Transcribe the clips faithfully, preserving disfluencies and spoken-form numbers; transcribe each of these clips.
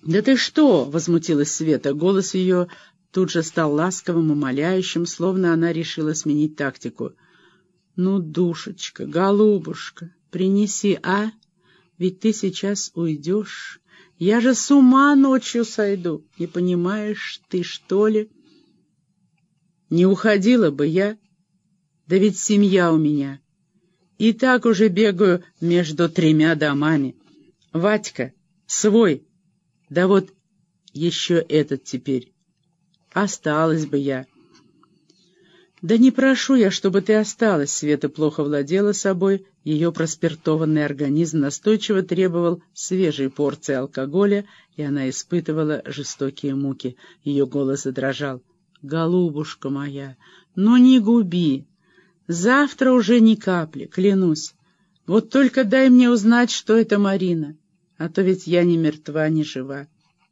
«Да ты что?» — возмутилась Света. Голос ее тут же стал ласковым, умоляющим, словно она решила сменить тактику. «Ну, душечка, голубушка, принеси, а? Ведь ты сейчас уйдешь. Я же с ума ночью сойду. Не понимаешь ты, что ли? Не уходила бы я. Да ведь семья у меня. И так уже бегаю между тремя домами. Вадька, свой. Да вот еще этот теперь. Осталась бы я». «Да не прошу я, чтобы ты осталась», — Света плохо владела собой, ее проспиртованный организм настойчиво требовал свежей порции алкоголя, и она испытывала жестокие муки. Ее голос задрожал. «Голубушка моя, ну не губи. Завтра уже ни капли, клянусь. Вот только дай мне узнать, что это Марина, а то ведь я ни мертва, ни жива.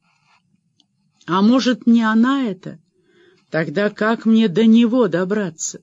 А может, не она это? Тогда как мне до него добраться?»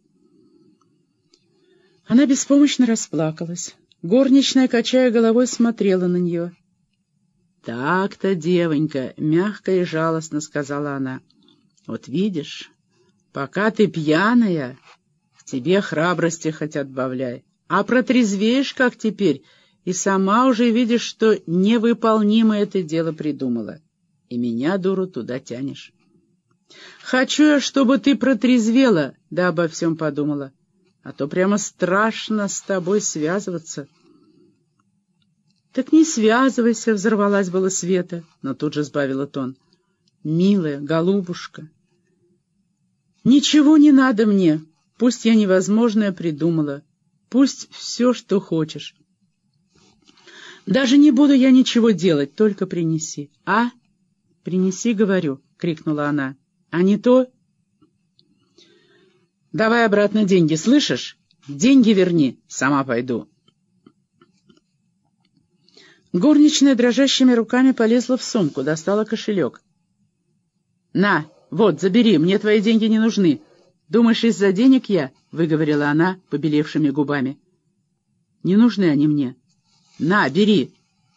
Она беспомощно расплакалась. Горничная, качая головой, смотрела на нее. «Так-то, девонька», — мягко и жалостно сказала она. «Вот видишь, пока ты пьяная, к тебе храбрости хоть отбавляй. А протрезвеешь, как теперь, и сама уже видишь, что невыполнимо это дело придумала. И меня, дуру, туда тянешь. Хочу я, чтобы ты протрезвела, да обо всем подумала. А то прямо страшно с тобой связываться». «Так не связывайся», — взорвалась была Света, но тут же сбавила тон. «Милая, голубушка, ничего не надо мне. Пусть я невозможное придумала. Пусть все, что хочешь. Даже не буду я ничего делать, только принеси. А? Принеси, говорю», — крикнула она. «А не то...» «Давай обратно деньги, слышишь? Деньги верни, сама пойду». Горничная дрожащими руками полезла в сумку, достала кошелек. «На, вот, забери, мне твои деньги не нужны. Думаешь, из-за денег я?» — выговорила она побелевшими губами. «Не нужны они мне. На, бери».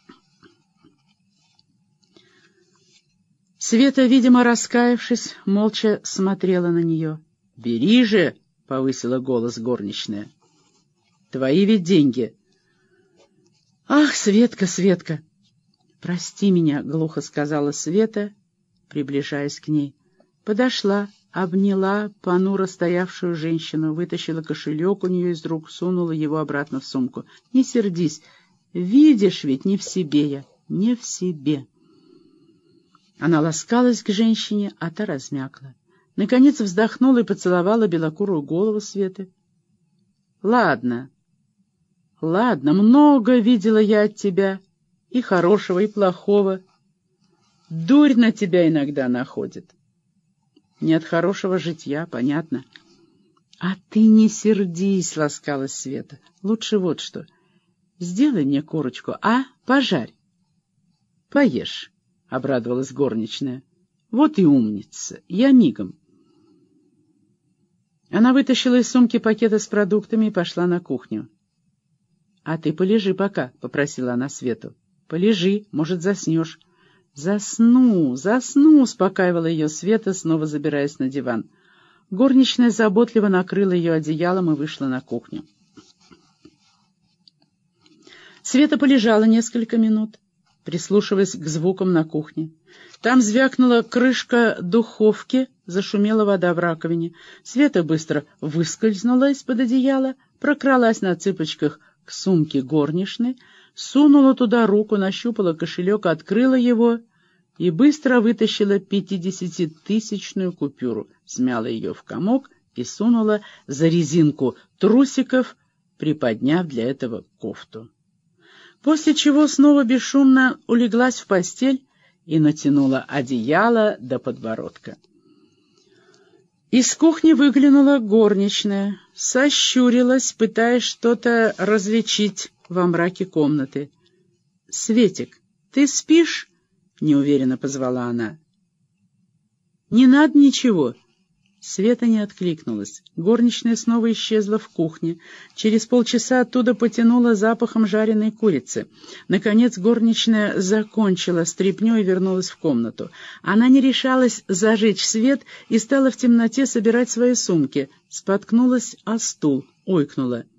Света, видимо, раскаявшись, молча смотрела на нее. «Бери же!» — повысила голос горничная. «Твои ведь деньги». «Ах, Светка, Светка!» «Прости меня», — глухо сказала Света, приближаясь к ней. Подошла, обняла понуро стоявшую женщину, вытащила кошелек у нее из рук, сунула его обратно в сумку. «Не сердись, видишь ведь, не в себе я, не в себе». Она ласкалась к женщине, а та размякла. Наконец вздохнула и поцеловала белокурую голову Светы. «Ладно, ладно, много видела я от тебя, и хорошего, и плохого. Дурь на тебя иногда находит. Не от хорошего житья, понятно». «А ты не сердись», — ласкалась Света. «Лучше вот что. Сделай мне корочку, а? Пожарь. Поешь», — обрадовалась горничная. «Вот и умница. Я мигом». Она вытащила из сумки пакеты с продуктами и пошла на кухню. «А ты полежи пока», — попросила она Свету. «Полежи, может, заснешь». «Засну, засну», — успокаивала ее Света, снова забираясь на диван. Горничная заботливо накрыла ее одеялом и вышла на кухню. Света полежала несколько минут, прислушиваясь к звукам на кухне. Там звякнула крышка духовки, зашумела вода в раковине. Света быстро выскользнула из-под одеяла, прокралась на цыпочках к сумке горничной, сунула туда руку, нащупала кошелек, открыла его и быстро вытащила пятидесятитысячную купюру, смяла ее в комок и сунула за резинку трусиков, приподняв для этого кофту. После чего снова бесшумно улеглась в постель и натянула одеяло до подбородка. Из кухни выглянула горничная, сощурилась, пытаясь что-то различить во мраке комнаты. «Светик, ты спишь?» — неуверенно позвала она. «Не надо ничего. Света не откликнулась. Горничная снова исчезла в кухне. Через полчаса оттуда потянуло запахом жареной курицы. Наконец горничная закончила стряпню и вернулась в комнату. Она не решалась зажечь свет и стала в темноте собирать свои сумки. Споткнулась о стул, ойкнула.